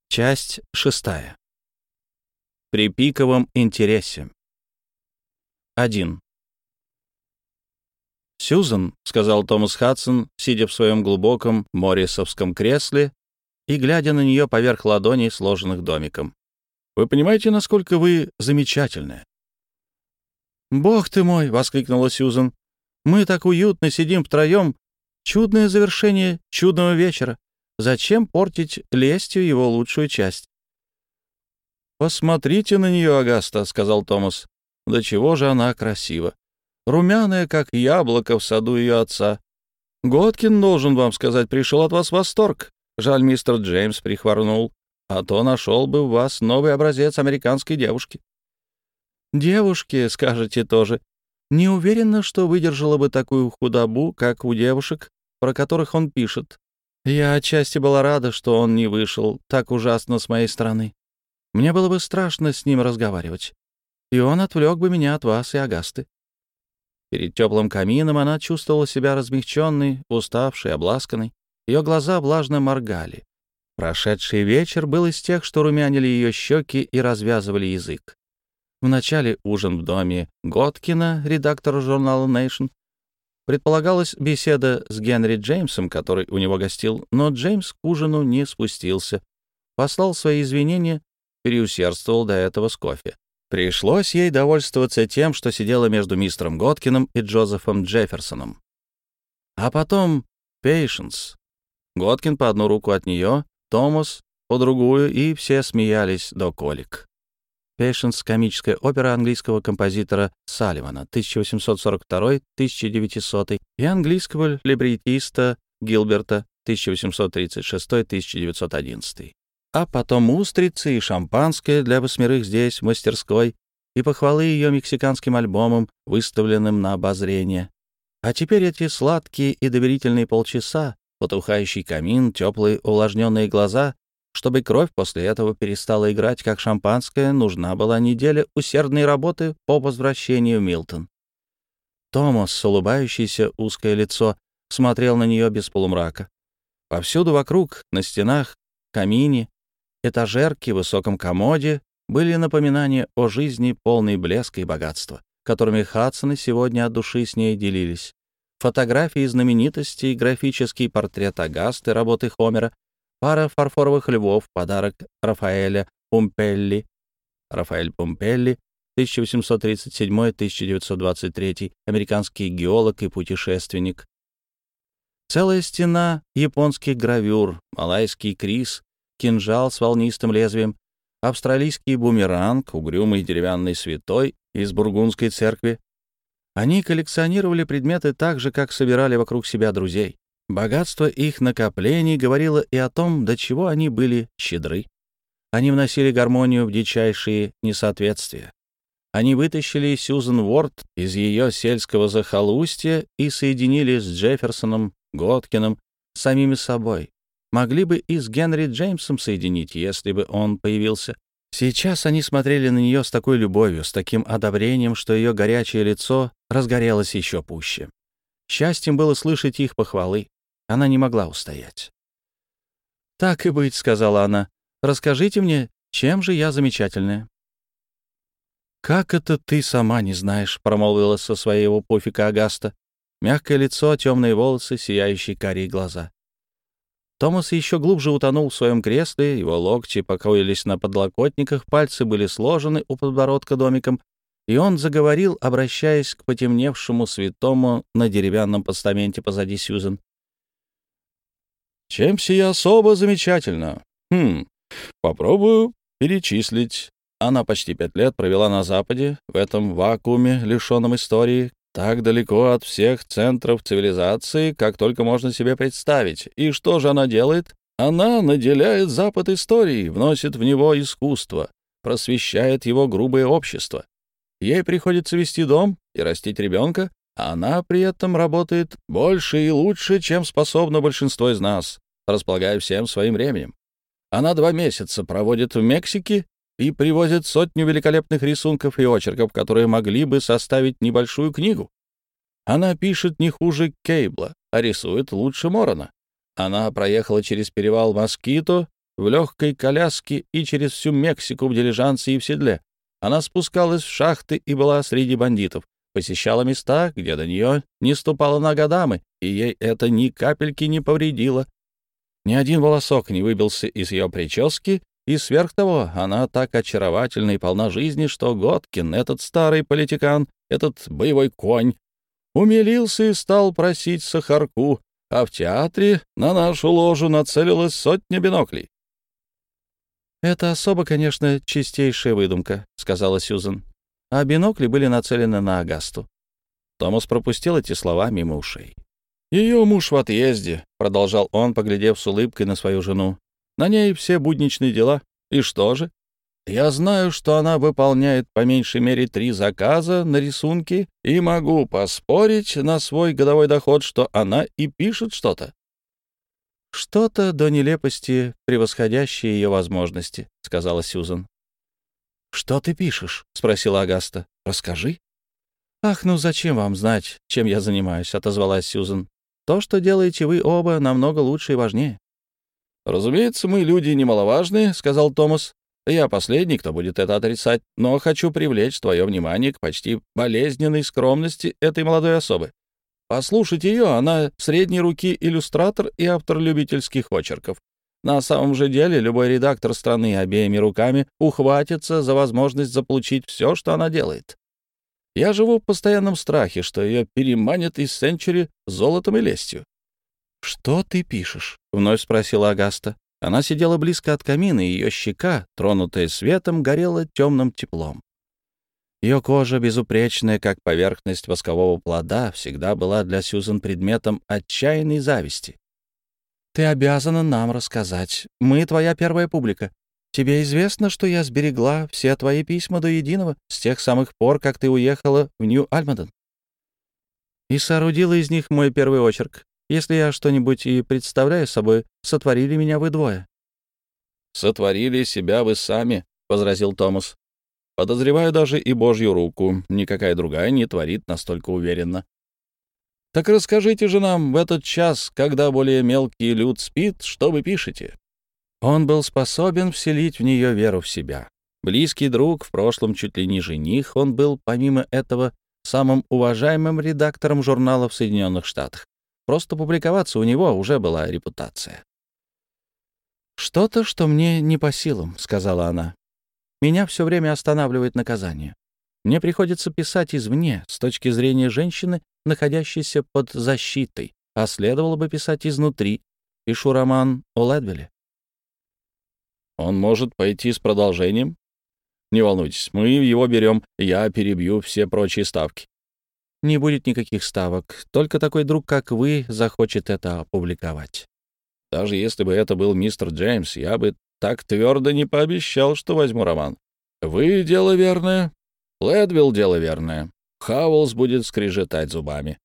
Часть 6. При пиковом интересе. 1. «Сьюзен», — сказал Томас Хадсон, сидя в своем глубоком моррисовском кресле и глядя на нее поверх ладоней, сложенных домиком. «Вы понимаете, насколько вы замечательная?» «Бог ты мой!» — воскликнула Сьюзен. «Мы так уютно сидим втроем. Чудное завершение чудного вечера. Зачем портить лестью его лучшую часть?» «Посмотрите на нее, Агаста», — сказал Томас. «Да чего же она красива! Румяная, как яблоко в саду ее отца. Готкин, должен вам сказать, пришел от вас в восторг. Жаль, мистер Джеймс прихворнул, а то нашел бы в вас новый образец американской девушки». «Девушки, скажете тоже. Не уверена, что выдержала бы такую худобу, как у девушек, про которых он пишет. Я отчасти была рада, что он не вышел так ужасно с моей стороны. Мне было бы страшно с ним разговаривать, и он отвлек бы меня от вас и Агасты». Перед теплым камином она чувствовала себя размягченной, уставшей, обласканной. Ее глаза влажно моргали. Прошедший вечер был из тех, что румянили ее щеки и развязывали язык. Вначале ужин в доме Готкина, редактора журнала Nation. Предполагалась беседа с Генри Джеймсом, который у него гостил, но Джеймс к ужину не спустился. Послал свои извинения, переусердствовал до этого с кофе. Пришлось ей довольствоваться тем, что сидела между мистером Готкиным и Джозефом Джефферсоном. А потом Пейшенс. Готкин по одну руку от нее, Томас по другую, и все смеялись до колик. Пейшенс — комическая опера английского композитора Салливана 1842-1900 и английского либретиста Гилберта 1836-1911. А потом устрицы и шампанское для 8 здесь, в мастерской, и похвалы ее мексиканским альбомам, выставленным на обозрение. А теперь эти сладкие и доверительные полчаса, потухающий камин, теплые увлажненные глаза. Чтобы кровь после этого перестала играть, как шампанское, нужна была неделя усердной работы по возвращению в Милтон. Томас, улыбающийся узкое лицо, смотрел на нее без полумрака. Повсюду вокруг, на стенах, камине, этажерке, высоком комоде были напоминания о жизни, полной блеска и богатства, которыми Хадсоны сегодня от души с ней делились. Фотографии знаменитостей, графический портрет Агасты, работы Хомера, пара фарфоровых львов, подарок Рафаэля Пумпелли. Рафаэль Пумпелли, 1837-1923, американский геолог и путешественник. Целая стена японских гравюр, малайский крис, кинжал с волнистым лезвием, австралийский бумеранг, угрюмый деревянный святой из Бургундской церкви. Они коллекционировали предметы так же, как собирали вокруг себя друзей. Богатство их накоплений говорило и о том, до чего они были щедры. Они вносили гармонию в дичайшие несоответствия. Они вытащили Сьюзен Уорд из ее сельского захолустья и соединили с Джефферсоном, Готкиным, самими собой. Могли бы и с Генри Джеймсом соединить, если бы он появился. Сейчас они смотрели на нее с такой любовью, с таким одобрением, что ее горячее лицо разгорелось еще пуще. Счастьем было слышать их похвалы. Она не могла устоять. «Так и быть», — сказала она, — «расскажите мне, чем же я замечательная?» «Как это ты сама не знаешь?» — промолвила со своего пуфика Агаста. Мягкое лицо, темные волосы, сияющие карие глаза. Томас еще глубже утонул в своем кресле, его локти покоились на подлокотниках, пальцы были сложены у подбородка домиком, и он заговорил, обращаясь к потемневшему святому на деревянном постаменте позади Сьюзен. «Чем сия особо замечательно? Попробую перечислить. Она почти 5 лет провела на Западе, в этом вакууме, лишенном истории, так далеко от всех центров цивилизации, как только можно себе представить. И что же она делает? Она наделяет Запад историей, вносит в него искусство, просвещает его грубое общество. Ей приходится вести дом и растить ребенка, а она при этом работает больше и лучше, чем способно большинство из нас, располагая всем своим временем. Она 2 месяца проводит в Мексике и привозит 100 великолепных рисунков и очерков, которые могли бы составить небольшую книгу. Она пишет не хуже Кейбла, а рисует лучше Морона. Она проехала через перевал Москито в легкой коляске и через всю Мексику в дилижансе и в седле. Она спускалась в шахты и была среди бандитов, посещала места, где до нее не ступала нога дамы, и ей это ни капельки не повредило. Ни один волосок не выбился из ее прически, и сверх того она так очаровательна и полна жизни, что Готкин, этот старый политикан, этот боевой конь, умилился и стал просить сахарку, а в театре на нашу ложу нацелилась сотня биноклей. «Это особо, конечно, чистейшая выдумка», — сказала Сьюзен. А бинокли были нацелены на Агасту. Томас пропустил эти слова мимо ушей. «Ее муж в отъезде», — продолжал он, поглядев с улыбкой на свою жену. «На ней все будничные дела. И что же? Я знаю, что она выполняет по меньшей мере 3 заказа на рисунки, и могу поспорить на свой годовой доход, что она и пишет что-то». «Что-то до нелепости, превосходящее ее возможности», — сказала Сьюзен. «Что ты пишешь?» — спросила Агаста. «Расскажи». «Ах, ну зачем вам знать, чем я занимаюсь?» — отозвалась Сьюзен. «То, что делаете вы оба, намного лучше и важнее». «Разумеется, мы люди немаловажные», — сказал Томас. «Я последний, кто будет это отрицать, но хочу привлечь твое внимание к почти болезненной скромности этой молодой особы. Послушать ее, она средней руки иллюстратор и автор любительских очерков. На самом же деле любой редактор страны обеими руками ухватится за возможность заполучить все, что она делает. Я живу в постоянном страхе, что ее переманят из Сенчури золотом и лестью». «Что ты пишешь?» — вновь спросила Агаста. Она сидела близко от камина, и ее щека, тронутая светом, горела темным теплом. Ее кожа, безупречная, как поверхность воскового плода, всегда была для Сьюзен предметом отчаянной зависти. «Ты обязана нам рассказать. Мы твоя первая публика. Тебе известно, что я сберегла все твои письма до единого с тех самых пор, как ты уехала в Нью-Альмаден, и соорудила из них мой первый очерк. Если я что-нибудь и представляю собой, сотворили меня вы двое». «Сотворили себя вы сами», — возразил Томас. «Подозреваю даже и Божью руку. Никакая другая не творит настолько уверенно. Так расскажите же нам в этот час, когда более мелкий люд спит, что вы пишете». Он был способен вселить в нее веру в себя. Близкий друг, в прошлом чуть ли не жених, он был, помимо этого, самым уважаемым редактором журнала в Соединенных Штатах. Просто публиковаться у него уже была репутация. «Что-то, что мне не по силам», — сказала она. «Меня все время останавливает наказание. Мне приходится писать извне, с точки зрения женщины, находящейся под защитой, а следовало бы писать изнутри. Пишу роман о Ледвилле». «Он может пойти с продолжением? Не волнуйтесь, мы его берем, я перебью все прочие ставки». «Не будет никаких ставок. Только такой друг, как вы, захочет это опубликовать». «Даже если бы это был мистер Джеймс, я бы так твердо не пообещал, что возьму роман. Вы — дело верное, Ледвилл — дело верное. Хауэллс будет скрежетать зубами».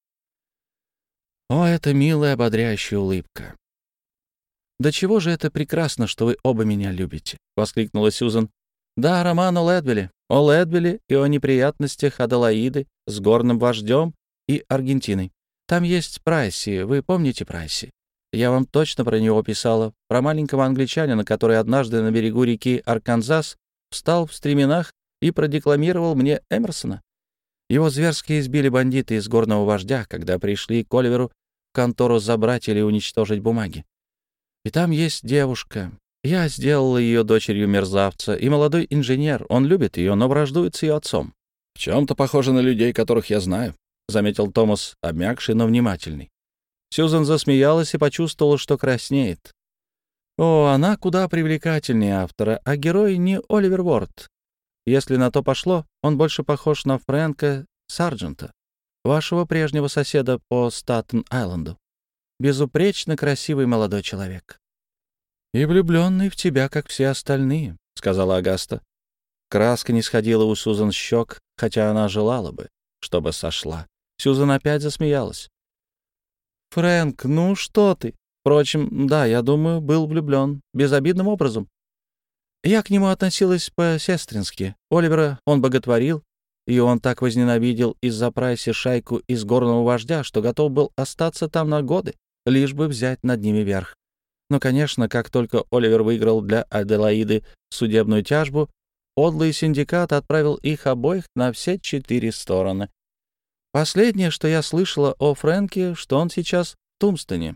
О, это милая, ободряющая улыбка. «Да чего же это прекрасно, что вы оба меня любите!» — воскликнула Сьюзен. «Да, роман о Ледвилле и о неприятностях Аделаиды с горным вождем и Аргентиной. Там есть Прайси, вы помните Прайси? Я вам точно про него писала, про маленького англичанина, который однажды на берегу реки Арканзас встал в стременах и продекламировал мне Эмерсона. Его зверски избили бандиты из горного вождя, когда пришли к Оливеру в контору забрать или уничтожить бумаги. И там есть девушка. Я сделала ее дочерью мерзавца, и молодой инженер. Он любит ее, но враждует с ее отцом». «В чем-то похоже на людей, которых я знаю», — заметил Томас, обмякший, но внимательный. Сьюзен засмеялась и почувствовала, что краснеет. «О, она куда привлекательнее автора, а герой не Оливер Уорд. Если на то пошло, он больше похож на Фрэнка Сарджента, вашего прежнего соседа по Статен-Айленду. Безупречно красивый молодой человек». «И влюбленный в тебя, как все остальные», — сказала Агаста. Краска не сходила у Сьюзен с щек, хотя она желала бы, чтобы сошла. Сьюзен опять засмеялась. «Фрэнк, ну что ты? Впрочем, да, я думаю, был влюблен, безобидным образом. Я к нему относилась по-сестрински. Оливера он боготворил, и он так возненавидел из-за Прайси шайку из горного вождя, что готов был остаться там на годы, лишь бы взять над ними верх. Но, конечно, как только Оливер выиграл для Аделаиды судебную тяжбу, подлый синдикат отправил их обоих на все 4 стороны. Последнее, что я слышала о Фрэнке, что он сейчас в Тумстоне.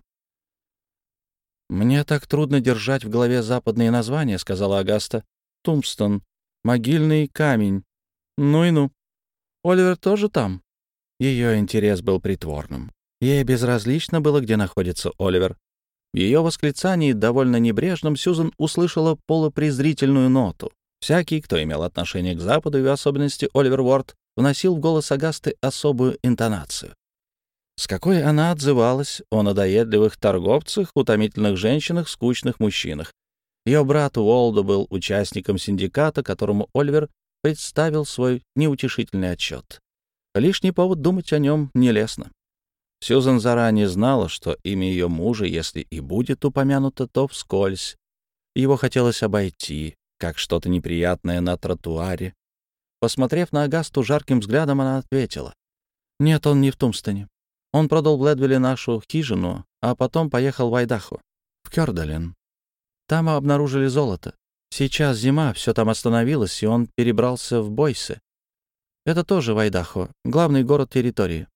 «Мне так трудно держать в голове западные названия», — сказала Агаста. «Тумстон. Могильный камень. Ну и ну. Оливер тоже там?» Ее интерес был притворным. Ей безразлично было, где находится Оливер. В ее восклицании, довольно небрежном, Сьюзен услышала полупрезрительную ноту. Всякий, кто имел отношение к Западу, и в особенности Оливер Уорд, вносил в голос Агасты особую интонацию. С какой она отзывалась о надоедливых торговцах, утомительных женщинах, скучных мужчинах. Ее брат Уолдо был участником синдиката, которому Оливер представил свой неутешительный отчет. Лишний повод думать о нем нелестно. Сьюзен заранее знала, что имя ее мужа, если и будет упомянуто, то вскользь. Его хотелось обойти, как что-то неприятное на тротуаре. Посмотрев на Агасту жарким взглядом, она ответила: «Нет, он не в Тумстоне. Он продал в Ледвилле нашу хижину, а потом поехал в Айдахо, в Кёрдален. Там обнаружили золото. Сейчас зима, все там остановилось, и он перебрался в Бойсе. Это тоже в Айдахо, главный город территории».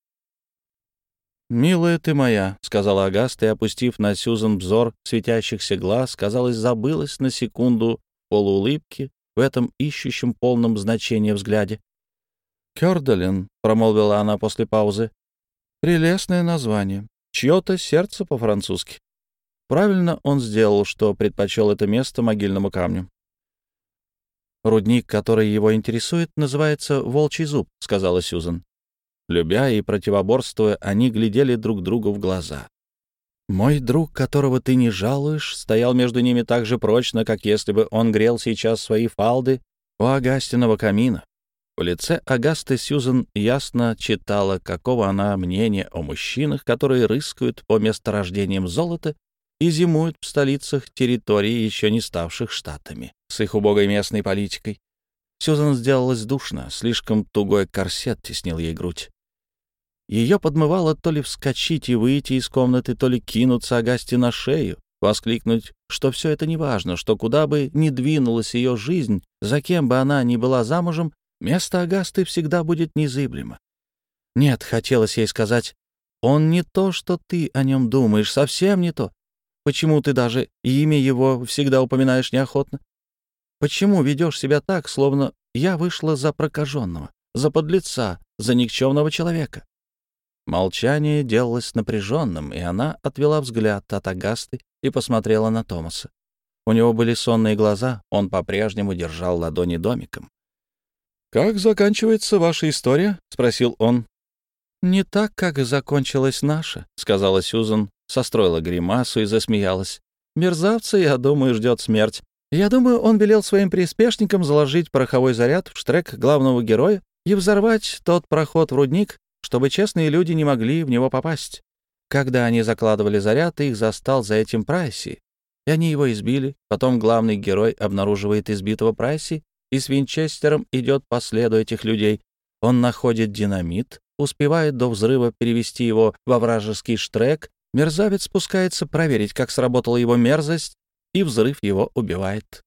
«Милая ты моя», — сказала Агаста, и, опустив на Сьюзен взор светящихся глаз, казалось, забылась на секунду полуулыбки в этом ищущем полном значения взгляде. «Кёрдален», — промолвила она после паузы, — «прелестное название. Чье-то сердце по-французски. Правильно он сделал, что предпочел это место могильному камню». «Рудник, который его интересует, называется Волчий зуб», — сказала Сьюзен. Любя и противоборствуя, они глядели друг другу в глаза. Мой друг, которого ты не жалуешь, стоял между ними так же прочно, как если бы он грел сейчас свои фалды у Агастиного камина. В лице Агасты Сьюзен ясно читала, какого она мнения о мужчинах, которые рыскают по месторождениям золота и зимуют в столицах территорий, еще не ставших штатами, с их убогой местной политикой. Сьюзен сделалась душно, слишком тугой корсет теснил ей грудь. Ее подмывало то ли вскочить и выйти из комнаты, то ли кинуться Агасте на шею, воскликнуть, что все это неважно, что куда бы ни двинулась ее жизнь, за кем бы она ни была замужем, место Агасты всегда будет незыблемо. Нет, хотелось ей сказать, он не то, что ты о нем думаешь, совсем не то. Почему ты даже имя его всегда упоминаешь неохотно? Почему ведешь себя так, словно я вышла за прокаженного, за подлеца, за никчемного человека? Молчание делалось напряженным, и она отвела взгляд от Агасты и посмотрела на Томаса. У него были сонные глаза, он по-прежнему держал ладони домиком. «Как заканчивается ваша история?» — спросил он. «Не так, как и закончилась наша», — сказала Сьюзен, состроила гримасу и засмеялась. «Мерзавца, я думаю, ждет смерть. Я думаю, он велел своим приспешникам заложить пороховой заряд в штрек главного героя и взорвать тот проход в рудник, чтобы честные люди не могли в него попасть. Когда они закладывали заряд, их застал за этим Прайси, и они его избили. Потом главный герой обнаруживает избитого Прайси и с винчестером идет по следу этих людей. Он находит динамит, успевает до взрыва перевести его во вражеский штрек. Мерзавец спускается проверить, как сработала его мерзость, и взрыв его убивает.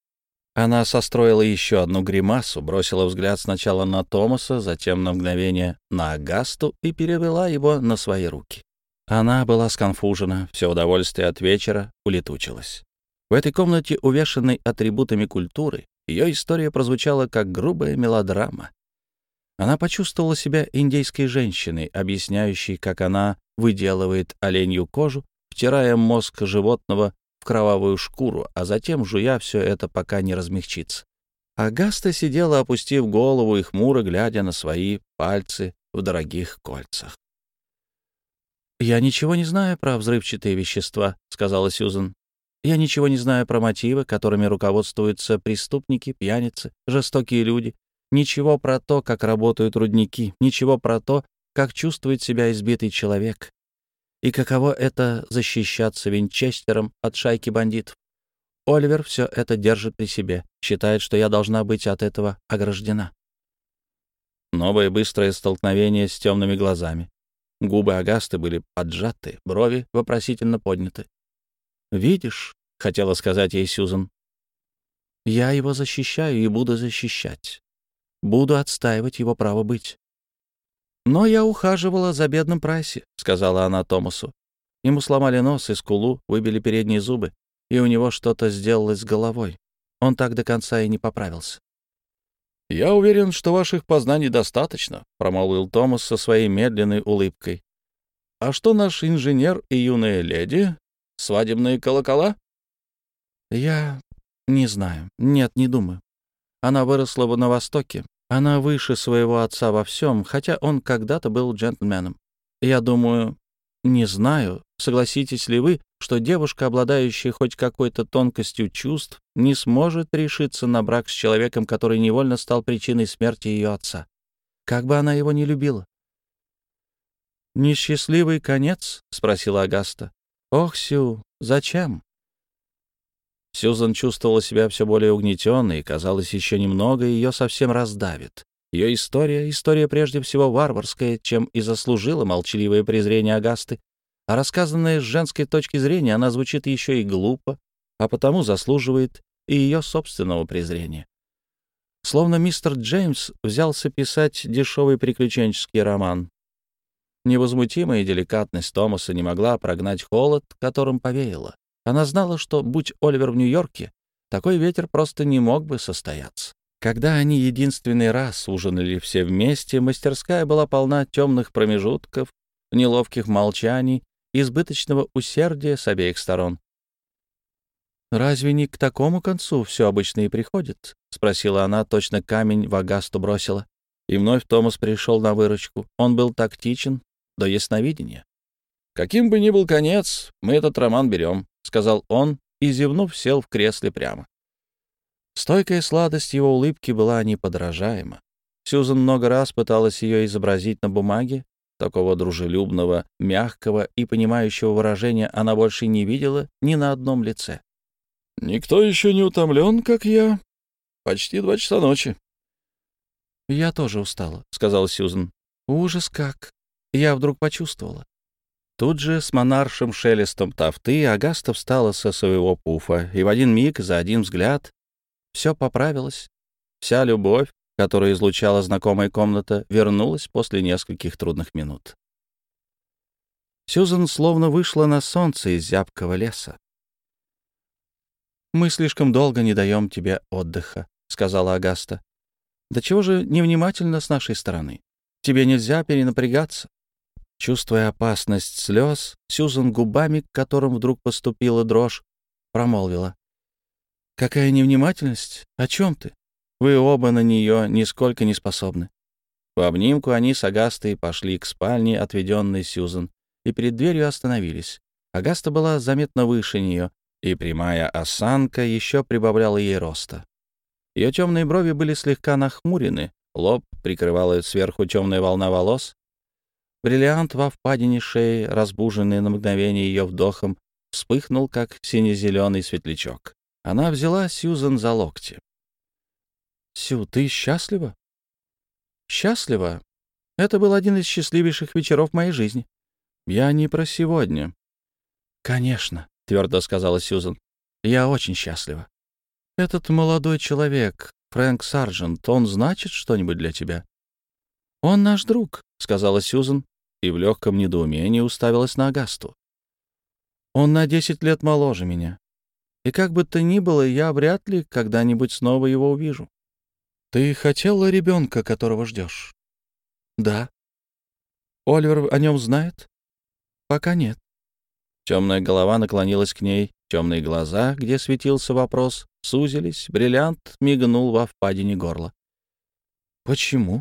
Она состроила еще одну гримасу, бросила взгляд сначала на Томаса, затем на мгновение на Агасту и перевела его на свои руки. Она была сконфужена, все удовольствие от вечера улетучилось. В этой комнате, увешанной атрибутами культуры, ее история прозвучала как грубая мелодрама. Она почувствовала себя индейской женщиной, объясняющей, как она выделывает оленью кожу, втирая мозг животного в кровавую шкуру, а затем жуя все это, пока не размягчится. Агаста сидела, опустив голову и хмуро глядя на свои пальцы в дорогих кольцах. «Я ничего не знаю про взрывчатые вещества», — сказала Сьюзен. «Я ничего не знаю про мотивы, которыми руководствуются преступники, пьяницы, жестокие люди. Ничего про то, как работают рудники, ничего про то, как чувствует себя избитый человек. И каково это — защищаться винчестером от шайки бандитов. Оливер все это держит при себе, считает, что я должна быть от этого ограждена». Новое быстрое столкновение с темными глазами. Губы Агасты были поджаты, брови вопросительно подняты. «Видишь», — хотела сказать ей Сьюзен, — «я его защищаю и буду защищать. Буду отстаивать его право быть». «Но я ухаживала за бедным Прайси», — сказала она Томасу. Ему сломали нос и скулу, выбили передние зубы, и у него что-то сделалось с головой. Он так до конца и не поправился. «Я уверен, что ваших познаний достаточно», — промолвил Томас со своей медленной улыбкой. «А что наш инженер и юная леди? Свадебные колокола?» «Я не знаю. Нет, не думаю. Она выросла на Востоке. Она выше своего отца во всем, хотя он когда-то был джентльменом. Я думаю, не знаю, согласитесь ли вы, что девушка, обладающая хоть какой-то тонкостью чувств, не сможет решиться на брак с человеком, который невольно стал причиной смерти ее отца, как бы она его ни любила. «Несчастливый конец?» — спросила Агаста. «Ох, Сю, зачем?» Сьюзан чувствовала себя все более угнетенной, и, казалось, еще немного, и ее совсем раздавит. Ее история прежде всего варварская, чем и заслужила молчаливое презрение Агасты, а рассказанная с женской точки зрения, она звучит еще и глупо, а потому заслуживает и ее собственного презрения. Словно мистер Джеймс взялся писать дешевый приключенческий роман. Невозмутимая деликатность Томаса не могла прогнать холод, которым повеяло. Она знала, что, будь Оливер в Нью-Йорке, такой ветер просто не мог бы состояться. Когда они единственный раз ужинали все вместе, мастерская была полна темных промежутков, неловких молчаний, избыточного усердия с обеих сторон. «Разве не к такому концу все обычно и приходит?» — спросила она, точно камень в Агасту бросила. И вновь Томас пришел на выручку. Он был тактичен до ясновидения. «Каким бы ни был конец, мы этот роман берем», — сказал он и, зевнув, сел в кресле прямо. Стойкая сладость его улыбки была неподражаема. Сьюзан много раз пыталась ее изобразить на бумаге. Такого дружелюбного, мягкого и понимающего выражения она больше не видела ни на одном лице. «Никто еще не утомлен, как я. Почти 2 часа ночи». «Я тоже устала», — сказала Сьюзан. «Ужас как! Я вдруг почувствовала». Тут же с монаршим шелестом тафты Агаста встала со своего пуфа, и в один миг, за один взгляд, все поправилось. Вся любовь, которую излучала знакомая комната, вернулась после нескольких трудных минут. Сьюзан словно вышла на солнце из зябкого леса. «Мы слишком долго не даем тебе отдыха», — сказала Агаста. «Да чего же невнимательно с нашей стороны? Тебе нельзя перенапрягаться». Чувствуя опасность слез, Сьюзан губами, к которым вдруг поступила дрожь, промолвила. «Какая невнимательность? О чем ты? Вы оба на нее нисколько не способны». В обнимку они с Агастой пошли к спальне, отведенной Сьюзан, и перед дверью остановились. Агаста была заметно выше нее, и прямая осанка еще прибавляла ей роста. Ее темные брови были слегка нахмурены, лоб прикрывала сверху темная волна волос. Бриллиант во впадине шеи, разбуженный на мгновение ее вдохом, вспыхнул, как сине-зеленый светлячок. Она взяла Сьюзан за локти. «Сю, ты счастлива?» «Счастлива? Это был один из счастливейших вечеров моей жизни. Я не про сегодня». «Конечно», — твердо сказала Сьюзан. «Я очень счастлива. Этот молодой человек, Фрэнк Сарджент, он значит что-нибудь для тебя?» «Он наш друг», — сказала Сьюзан, и в легком недоумении уставилась на Агасту. «Он на 10 лет моложе меня. И как бы то ни было, я вряд ли когда-нибудь снова его увижу. Ты хотела ребенка, которого ждешь?» «Да». «Оливер о нем знает?» «Пока нет». Темная голова наклонилась к ней, темные глаза, где светился вопрос, сузились, бриллиант мигнул во впадине горла. «Почему?»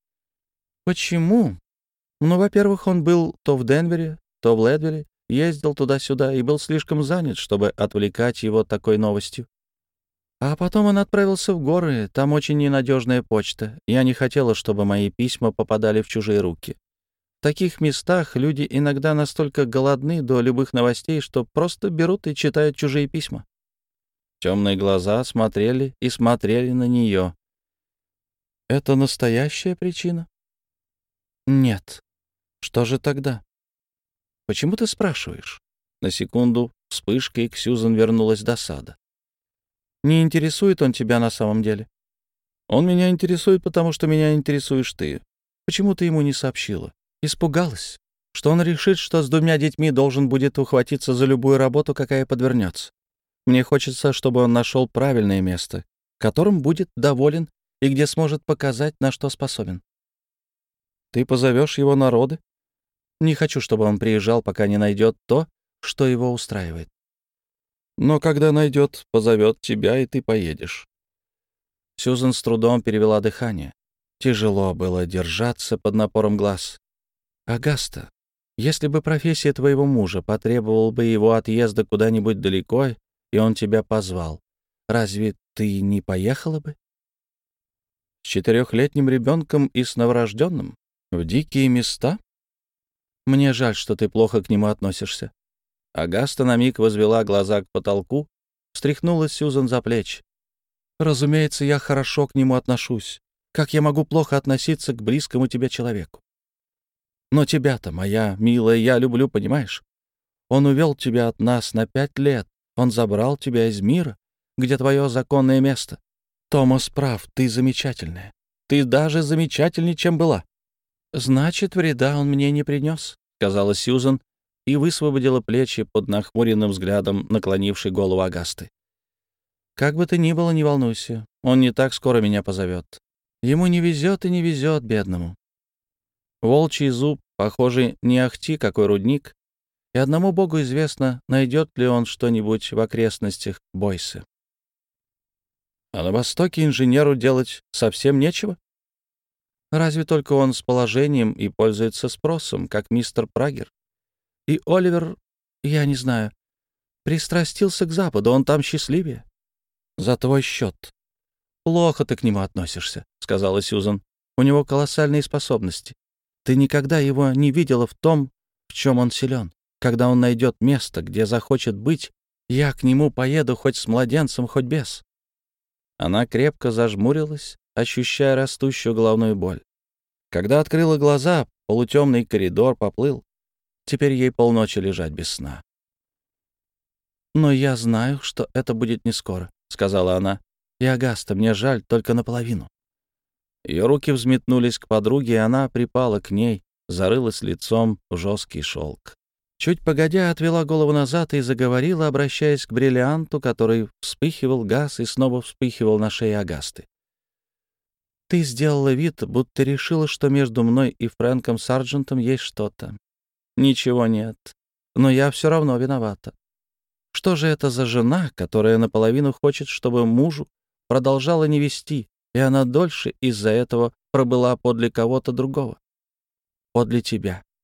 «Почему? Ну, во-первых, он был то в Денвере, то в Ледвилле, ездил туда-сюда и был слишком занят, чтобы отвлекать его такой новостью. А потом он отправился в горы, там очень ненадежная почта. Я не хотела, чтобы мои письма попадали в чужие руки. В таких местах люди иногда настолько голодны до любых новостей, что просто берут и читают чужие письма». Темные глаза смотрели и смотрели на нее. «Это настоящая причина?» «Нет». «Что же тогда?» «Почему ты спрашиваешь?» На секунду Вспышкой к Сьюзан вернулась досада. «Не интересует он тебя на самом деле?» «Он меня интересует, потому что меня интересуешь ты. Почему ты ему не сообщила?» «Испугалась, что он решит, что с 2 детьми должен будет ухватиться за любую работу, какая подвернется. Мне хочется, чтобы он нашел правильное место, которым будет доволен и где сможет показать, на что способен». «Ты позовешь его на роды?» «Не хочу, чтобы он приезжал, пока не найдет то, что его устраивает». «Но когда найдет, позовет тебя, и ты поедешь». Сьюзан с трудом перевела дыхание. Тяжело было держаться под напором глаз. «Агаста, если бы профессия твоего мужа потребовала бы его отъезда куда-нибудь далеко, и он тебя позвал, разве ты не поехала бы? С 4-летним ребенком и с новорожденным? В дикие места? Мне жаль, что ты плохо к нему относишься». Агаста на миг возвела глаза к потолку, встряхнула Сьюзан за плечи. «Разумеется, я хорошо к нему отношусь. Как я могу плохо относиться к близкому тебе человеку? Но тебя-то, моя милая, я люблю, понимаешь? Он увел тебя от нас на 5 лет. Он забрал тебя из мира, где твое законное место. Томас прав, ты замечательная. Ты даже замечательнее, чем была». «Значит, вреда он мне не принес», — сказала Сьюзан и высвободила плечи под нахмуренным взглядом, наклонившей голову Агасты. «Как бы ты ни было, не волнуйся, он не так скоро меня позовет. Ему не везет и не везет, бедному. Волчий зуб, похоже, не ахти какой рудник, и одному богу известно, найдет ли он что-нибудь в окрестностях Бойсы. А на Востоке инженеру делать совсем нечего? Разве только он с положением и пользуется спросом, как мистер Прагер. И Оливер, я не знаю, пристрастился к Западу, он там счастливее. За твой счет. Плохо ты к нему относишься, — сказала Сьюзан. У него колоссальные способности. Ты никогда его не видела в том, в чем он силен. Когда он найдет место, где захочет быть, я к нему поеду хоть с младенцем, хоть без. Она крепко зажмурилась, ощущая растущую головную боль. Когда открыла глаза, полутемный коридор поплыл. Теперь ей полночи лежать без сна. «Но я знаю, что это будет не скоро», — сказала она. «И, Агаста, мне жаль только наполовину». Ее руки взметнулись к подруге, и она припала к ней, зарылась лицом в жесткий шелк. Чуть погодя, отвела голову назад и заговорила, обращаясь к бриллианту, который вспыхивал газ и снова вспыхивал на шее Агасты. «Ты сделала вид, будто решила, что между мной и Фрэнком Сарджентом есть что-то. Ничего нет, но я все равно виновата. Что же это за жена, которая наполовину хочет, чтобы мужу продолжала не вести, и она дольше из-за этого пробыла подле кого-то другого? Подле тебя.